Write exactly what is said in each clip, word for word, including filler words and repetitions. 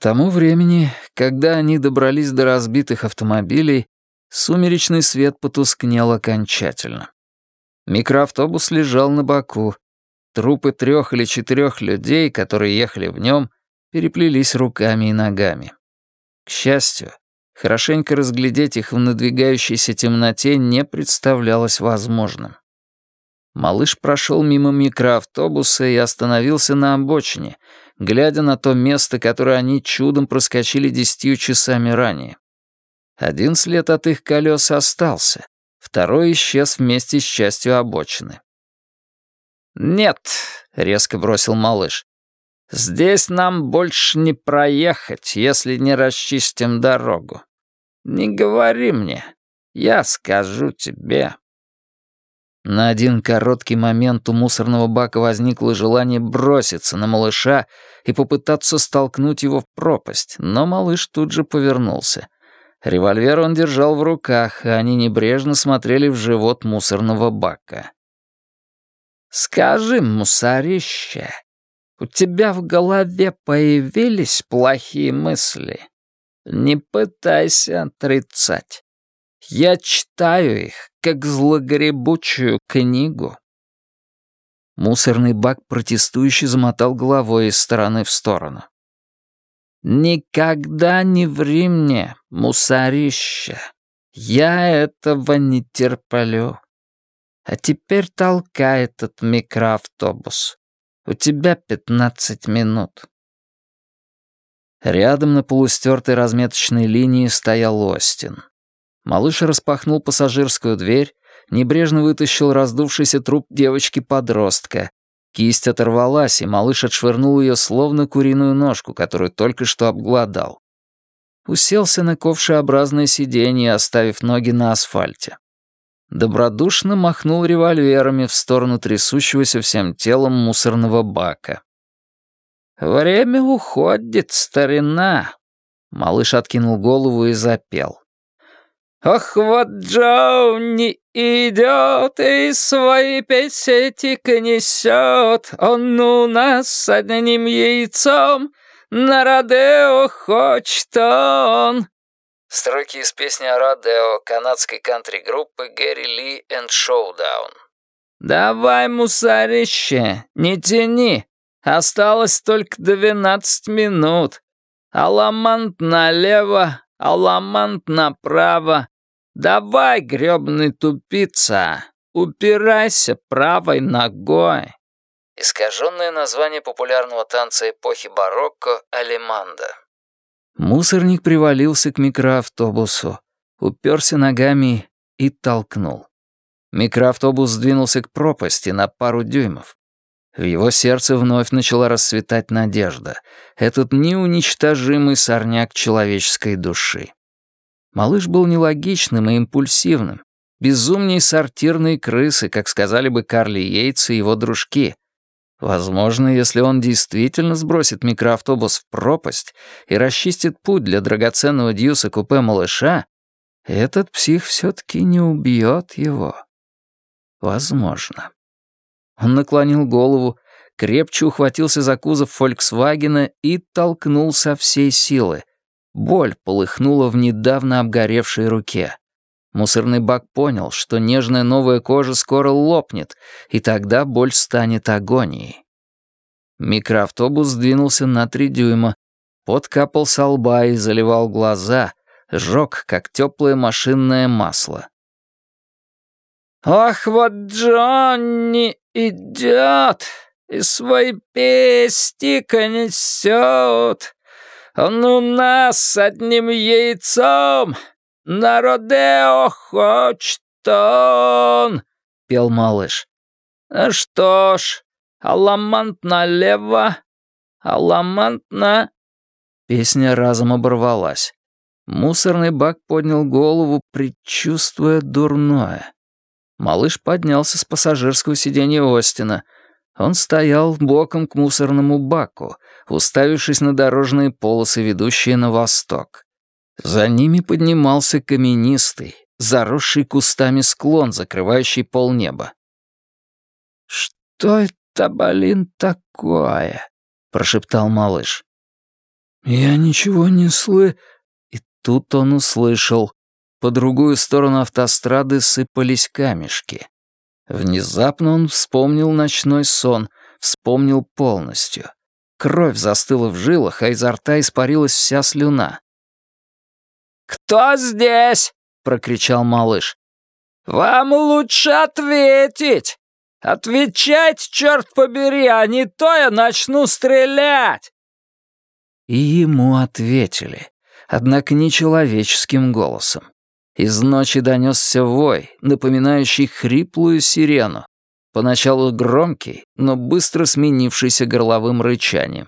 тому времени, когда они добрались до разбитых автомобилей, сумеречный свет потускнел окончательно. Микроавтобус лежал на боку. Трупы трех или четырех людей, которые ехали в нем, переплелись руками и ногами. К счастью, хорошенько разглядеть их в надвигающейся темноте не представлялось возможным. Малыш прошел мимо микроавтобуса и остановился на обочине, глядя на то место, которое они чудом проскочили десятью часами ранее. Один след от их колес остался, второй исчез вместе с частью обочины. «Нет», — резко бросил малыш, — «здесь нам больше не проехать, если не расчистим дорогу. Не говори мне, я скажу тебе». На один короткий момент у мусорного бака возникло желание броситься на малыша и попытаться столкнуть его в пропасть, но малыш тут же повернулся. Револьвер он держал в руках, а они небрежно смотрели в живот мусорного бака. «Скажи, мусорище, у тебя в голове появились плохие мысли? Не пытайся отрицать. Я читаю их, как злогребучую книгу». Мусорный бак протестующе замотал головой из стороны в сторону. «Никогда не ври мне, мусорище. Я этого не терплю. А теперь толкай этот микроавтобус. У тебя пятнадцать минут». Рядом на полустертой разметочной линии стоял Остин. Малыш распахнул пассажирскую дверь, небрежно вытащил раздувшийся труп девочки-подростка. Кисть оторвалась, и малыш отшвырнул ее словно куриную ножку, которую только что обглодал. Уселся на ковшеобразное сиденье, оставив ноги на асфальте. Добродушно махнул револьверами в сторону трясущегося всем телом мусорного бака. «Время уходит, старина!» Малыш откинул голову и запел. «Ох, вот Джонни идет и свои песетик несет, он у нас с одним яйцом, на Родео хочет он». Строки из песни о Родео канадской кантри-группы Гэри Ли энд Шоудаун. «Давай, мусорище, не тяни, осталось только двенадцать минут. Аламант налево, аламант направо. Давай, грёбаный тупица, упирайся правой ногой». Искаженное название популярного танца эпохи барокко «Алеманда». Мусорник привалился к микроавтобусу, уперся ногами и толкнул. Микроавтобус сдвинулся к пропасти на пару дюймов. В его сердце вновь начала расцветать надежда, этот неуничтожимый сорняк человеческой души. Малыш был нелогичным и импульсивным, безумней сортирной крысы, как сказали бы Карли Йейтс и его дружки. Возможно, если он действительно сбросит микроавтобус в пропасть и расчистит путь для драгоценного дьюса-купе малыша, этот псих все-таки не убьет его. Возможно. Он наклонил голову, крепче ухватился за кузов «Фольксвагена» и толкнул со всей силы. Боль полыхнула в недавно обгоревшей руке. Мусорный бак понял, что нежная новая кожа скоро лопнет, и тогда боль станет агонией. Микроавтобус сдвинулся на три дюйма, пот капал со лба и заливал глаза, жёг, как теплое машинное масло. «Ох, вот Джонни идет и свой пестик несет, он у нас с одним яйцом, на Родео хочет он», — пел малыш. «А что ж, аламант налево, аламант на...» Песня разом оборвалась. Мусорный бак поднял голову, предчувствуя дурное. Малыш поднялся с пассажирского сиденья Остина. Он стоял боком к мусорному баку, уставившись на дорожные полосы, ведущие на восток. За ними поднимался каменистый, заросший кустами склон, закрывающий полнеба. «Что это, блин, такое?» — прошептал малыш. «Я ничего не слы...» И тут он услышал. По другую сторону автострады сыпались камешки. Внезапно он вспомнил ночной сон, вспомнил полностью. Кровь застыла в жилах, а изо рта испарилась вся слюна. «Кто здесь?» — прокричал малыш. «Вам лучше ответить! Отвечайте, черт побери, а не то я начну стрелять!» И ему ответили, однако не человеческим голосом. Из ночи донесся вой, напоминающий хриплую сирену, поначалу громкий, но быстро сменившийся горловым рычанием.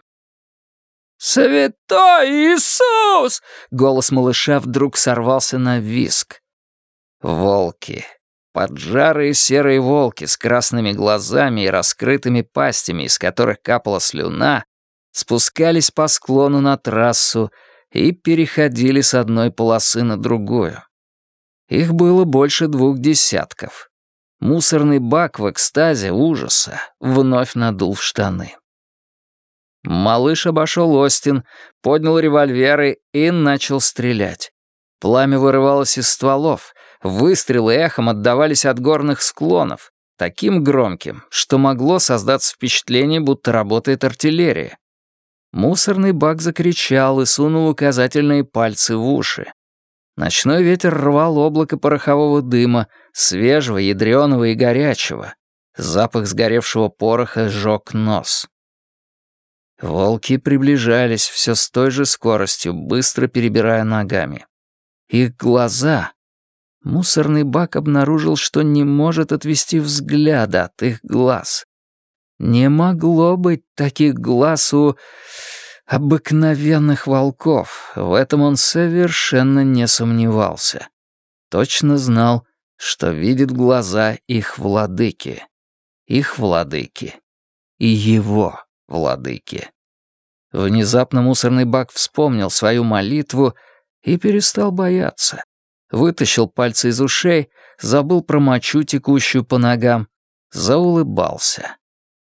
«Святой Иисус!» — голос малыша вдруг сорвался на визг. Волки. Поджарые серые волки с красными глазами и раскрытыми пастями, из которых капала слюна, спускались по склону на трассу и переходили с одной полосы на другую. Их было больше двух десятков. Мусорный бак в экстазе ужаса вновь надул в штаны. Малыш обошел Остин, поднял револьверы и начал стрелять. Пламя вырывалось из стволов, выстрелы эхом отдавались от горных склонов, таким громким, что могло создаться впечатление, будто работает артиллерия. Мусорный бак закричал и сунул указательные пальцы в уши. Ночной ветер рвал облако порохового дыма, свежего, ядреного и горячего. Запах сгоревшего пороха сжег нос. Волки приближались все с той же скоростью, быстро перебирая ногами. Их глаза... Мусорный бак обнаружил, что не может отвести взгляда от их глаз. Не могло быть таких глаз у обыкновенных волков. В этом он совершенно не сомневался. Точно знал, что видит глаза их владыки. Их владыки. И его владыки. Внезапно мусорный бак вспомнил свою молитву и перестал бояться. Вытащил пальцы из ушей, забыл про мочу, текущую по ногам, заулыбался.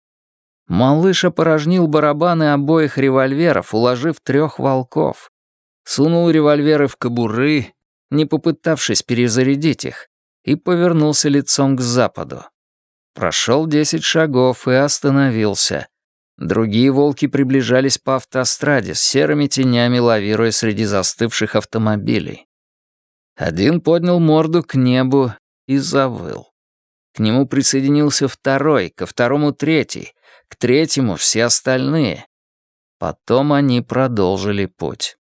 Малыш опорожнил барабаны обоих револьверов, уложив трех волков. Сунул револьверы в кобуры, не попытавшись перезарядить их, и повернулся лицом к западу. Прошел десять шагов и остановился. Другие волки приближались по автостраде с серыми тенями, лавируя среди застывших автомобилей. Один поднял морду к небу и завыл. К нему присоединился второй, ко второму третий, к третьему все остальные. Потом они продолжили путь.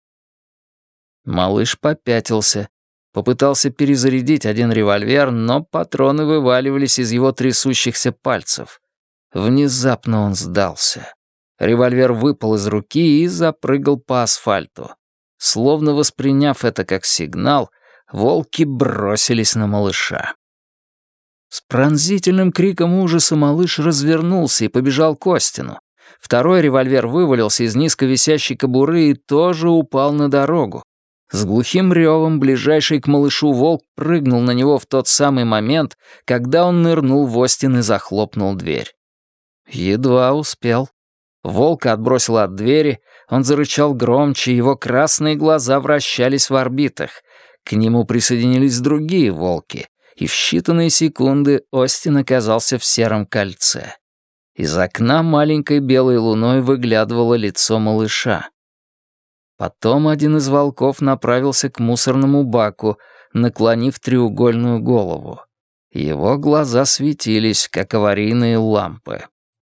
Малыш попятился, попытался перезарядить один револьвер, но патроны вываливались из его трясущихся пальцев. Внезапно он сдался. Револьвер выпал из руки и запрыгал по асфальту. Словно восприняв это как сигнал, волки бросились на малыша. С пронзительным криком ужаса малыш развернулся и побежал к Остину. Второй револьвер вывалился из низко висящей кобуры и тоже упал на дорогу. С глухим ревом ближайший к малышу волк прыгнул на него в тот самый момент, когда он нырнул в Остин и захлопнул дверь. Едва успел. Волка отбросило от двери, он зарычал громче, его красные глаза вращались в орбитах. К нему присоединились другие волки, и в считанные секунды Остин оказался в сером кольце. Из окна маленькой белой луной выглядывало лицо малыша. Потом один из волков направился к мусорному баку, наклонив треугольную голову. Его глаза светились, как аварийные лампы.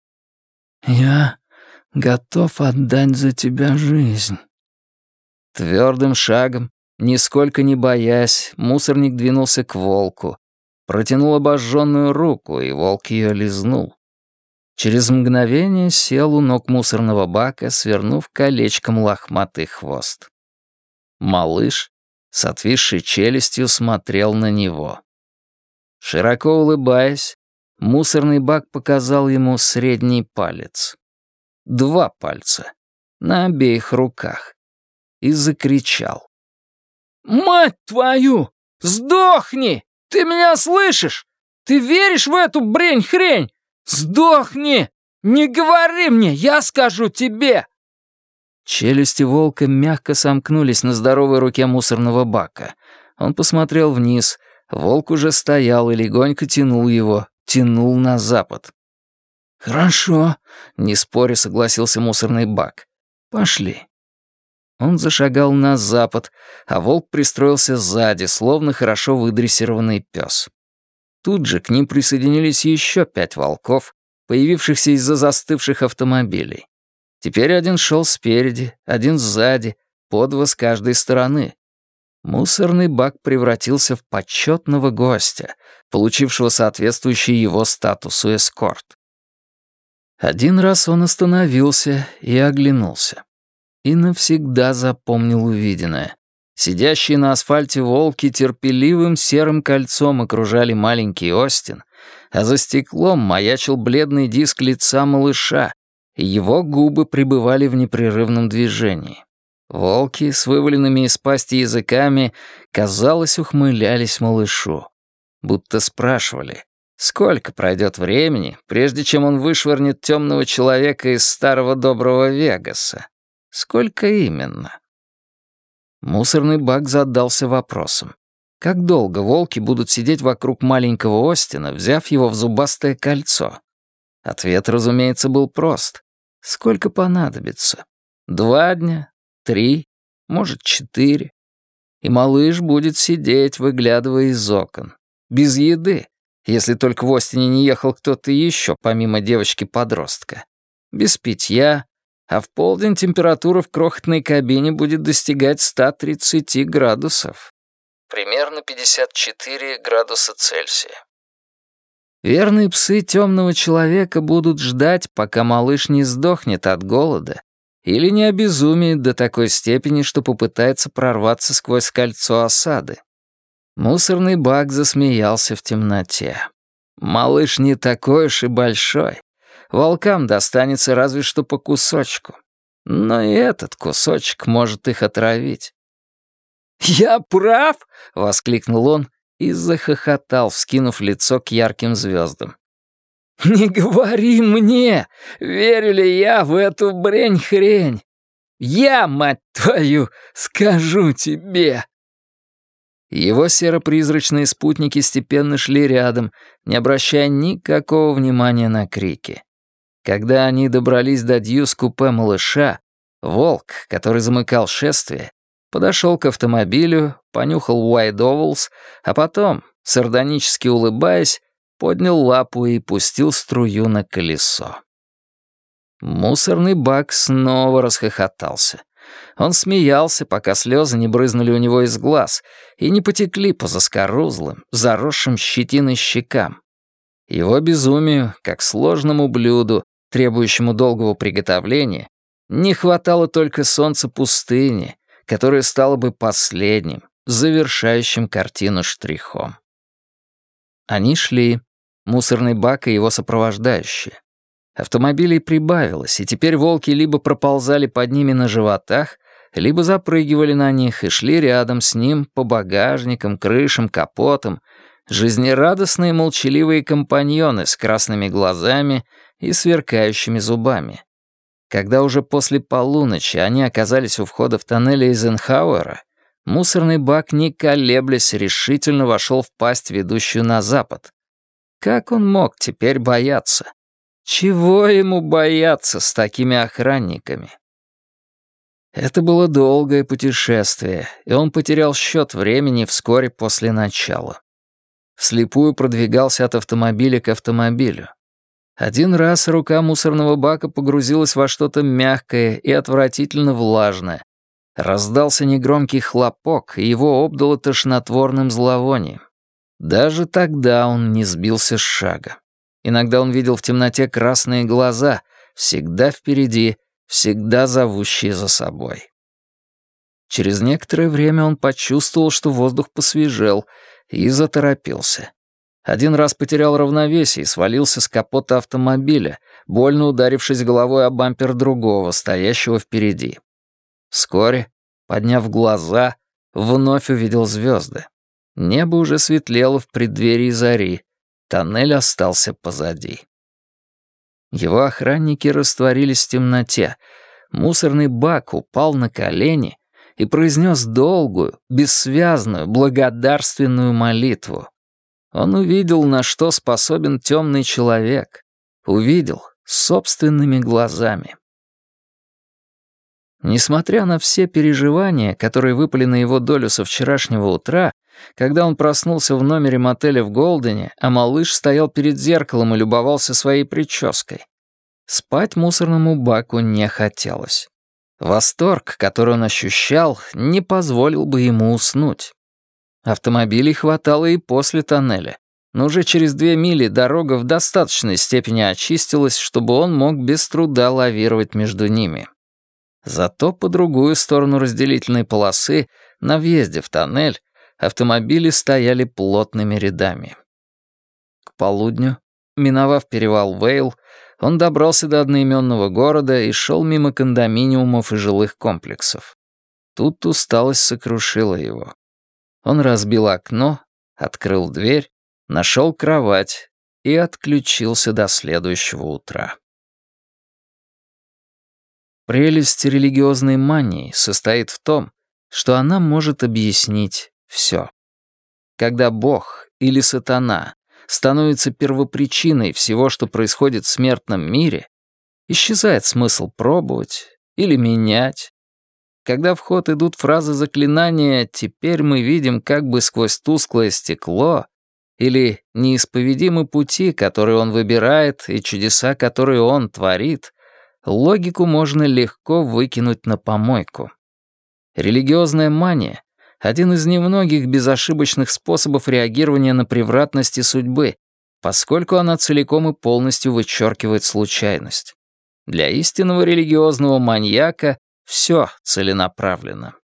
«Я готов отдать за тебя жизнь». Твердым шагом, нисколько не боясь, мусорник двинулся к волку, протянул обожженную руку, и волк ее лизнул. Через мгновение сел у ног мусорного бака, свернув колечком лохматый хвост. Малыш с отвисшей челюстью смотрел на него. Широко улыбаясь, мусорный бак показал ему средний палец. Два пальца. На обеих руках. И закричал. «Мать твою! Сдохни! Ты меня слышишь? Ты веришь в эту брень-хрень? Сдохни! Не говори мне, я скажу тебе!» Челюсти волка мягко сомкнулись на здоровой руке мусорного бака. Он посмотрел вниз. Волк уже стоял и легонько тянул его, тянул на запад. «Хорошо», — не споря согласился мусорный бак. «Пошли». Он зашагал на запад, а волк пристроился сзади, словно хорошо выдрессированный пес. Тут же к ним присоединились еще пять волков, появившихся из-за застывших автомобилей. Теперь один шел спереди, один сзади, по два с каждой стороны. Мусорный бак превратился в почетного гостя, получившего соответствующий его статусу эскорт. Один раз он остановился и оглянулся. И навсегда запомнил увиденное. Сидящие на асфальте волки терпеливым серым кольцом окружали маленький Остин, а за стеклом маячил бледный диск лица малыша, и его губы пребывали в непрерывном движении. Волки с вываленными из пасти языками, казалось, ухмылялись малышу. Будто спрашивали, сколько пройдет времени, прежде чем он вышвырнет темного человека из старого доброго Вегаса. Сколько именно? Мусорный бак задался вопросом. Как долго волки будут сидеть вокруг маленького Остина, взяв его в зубастое кольцо? Ответ, разумеется, был прост. Сколько понадобится? Два дня? Три? Может, четыре? И малыш будет сидеть, выглядывая из окон. Без еды, если только в Остине не ехал кто-то еще, помимо девочки-подростка. Без питья, а в полдень температура в крохотной кабине будет достигать ста тридцати градусов. Примерно пятьдесят четыре градуса Цельсия. Верные псы темного человека будут ждать, пока малыш не сдохнет от голода или не обезумеет до такой степени, что попытается прорваться сквозь кольцо осады. Мусорный бак засмеялся в темноте. Малыш не такой уж и большой. Волкам достанется разве что по кусочку. Но и этот кусочек может их отравить. «Я прав?» — воскликнул он и захохотал, вскинув лицо к ярким звездам. «Не говори мне, верю ли я в эту брень-хрень. Я, мать твою, скажу тебе». Его серо-призрачные спутники степенно шли рядом, не обращая никакого внимания на крики. Когда они добрались до дьюз-купе малыша, волк, который замыкал шествие, подошел к автомобилю, понюхал White Ovals, а потом, сардонически улыбаясь, поднял лапу и пустил струю на колесо. Мусорный бак снова расхохотался. Он смеялся, пока слезы не брызнули у него из глаз и не потекли по заскорузлым, заросшим щетиной щекам. Его безумию, как сложному блюду, требующему долгого приготовления, не хватало только солнца пустыни, которое стало бы последним, завершающим картину штрихом. Они шли, мусорный бак и его сопровождающие. Автомобилей прибавилось, и теперь волки либо проползали под ними на животах, либо запрыгивали на них и шли рядом с ним по багажникам, крышам, капотам, жизнерадостные молчаливые компаньоны с красными глазами и сверкающими зубами. Когда уже после полуночи они оказались у входа в тоннель Эйзенхауэра, мусорный бак, не колеблясь, решительно вошел в пасть, ведущую на запад. Как он мог теперь бояться? Чего ему бояться с такими охранниками? Это было долгое путешествие, и он потерял счет времени вскоре после начала. Вслепую продвигался от автомобиля к автомобилю. Один раз рука мусорного бака погрузилась во что-то мягкое и отвратительно влажное. Раздался негромкий хлопок, и его обдало тошнотворным зловонием. Даже тогда он не сбился с шага. Иногда он видел в темноте красные глаза, всегда впереди, всегда зовущие за собой. Через некоторое время он почувствовал, что воздух посвежел, и заторопился. Один раз потерял равновесие и свалился с капота автомобиля, больно ударившись головой о бампер другого, стоящего впереди. Вскоре, подняв глаза, вновь увидел звезды. Небо уже светлело в преддверии зари. Тоннель остался позади. Его охранники растворились в темноте. Мусорный бак упал на колени и произнес долгую, бессвязную, благодарственную молитву. Он увидел, на что способен темный человек. Увидел собственными глазами. Несмотря на все переживания, которые выпали на его долю со вчерашнего утра, когда он проснулся в номере мотеля в Голдене, а малыш стоял перед зеркалом и любовался своей прической, спать мусорному баку не хотелось. Восторг, который он ощущал, не позволил бы ему уснуть. Автомобилей хватало и после тоннеля, но уже через две мили дорога в достаточной степени очистилась, чтобы он мог без труда лавировать между ними. Зато по другую сторону разделительной полосы, на въезде в тоннель, автомобили стояли плотными рядами. К полудню, миновав перевал Вейл, он добрался до одноименного города и шел мимо кондоминиумов и жилых комплексов. Тут усталость сокрушила его. Он разбил окно, открыл дверь, нашел кровать и отключился до следующего утра. Прелесть религиозной мании состоит в том, что она может объяснить все. Когда Бог или сатана становится первопричиной всего, что происходит в смертном мире, исчезает смысл пробовать или менять. Когда в ход идут фразы заклинания «теперь мы видим как бы сквозь тусклое стекло» или «неисповедимы пути, которые он выбирает, и чудеса, которые он творит», логику можно легко выкинуть на помойку. Религиозная мания — один из немногих безошибочных способов реагирования на превратности судьбы, поскольку она целиком и полностью вычеркивает случайность. Для истинного религиозного маньяка все целенаправленно.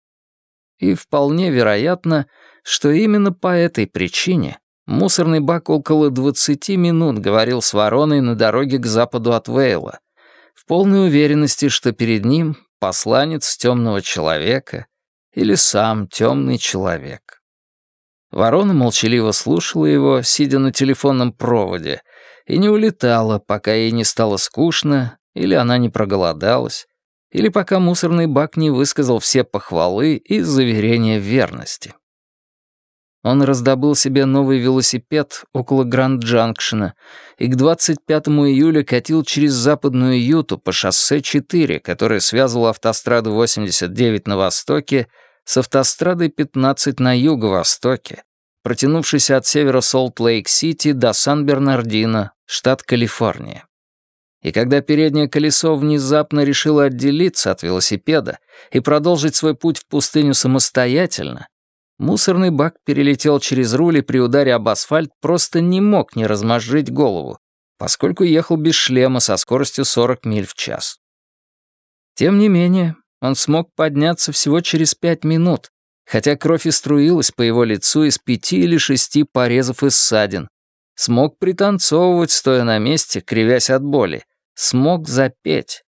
И вполне вероятно, что именно по этой причине мусорный бак около двадцати минут говорил с вороной на дороге к западу от Вейла, в полной уверенности, что перед ним посланец темного человека или сам темный человек. Ворона молчаливо слушала его, сидя на телефонном проводе, и не улетала, пока ей не стало скучно, или она не проголодалась, или пока мусорный бак не высказал все похвалы и заверения в верности. Он раздобыл себе новый велосипед около Гранд-Джанкшена и к двадцать пятому июля катил через Западную Юту по шоссе четыре, которое связывало автостраду восемьдесят девять на востоке с автострадой пятнадцать на юго-востоке, протянувшейся от севера Солт-Лейк-Сити до Сан-Бернардино, штат Калифорния. И когда переднее колесо внезапно решило отделиться от велосипеда и продолжить свой путь в пустыню самостоятельно, мусорный бак перелетел через руль и при ударе об асфальт просто не мог не размозжить голову, поскольку ехал без шлема со скоростью сорок миль в час. Тем не менее, он смог подняться всего через пять минут, хотя кровь и струилась по его лицу из пяти или шести порезов и ссадин. Смог пританцовывать, стоя на месте, кривясь от боли. Смог запеть.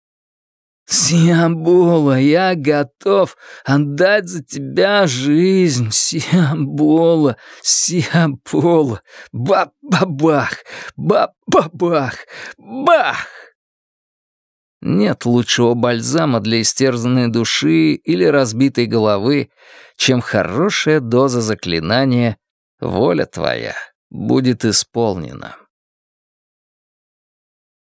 «Сиамбола, я готов отдать за тебя жизнь, Сиамбола, Сиамбола, баб-бабах, баб-бабах, бах!» Нет лучшего бальзама для истерзанной души или разбитой головы, чем хорошая доза заклинания «Воля твоя будет исполнена».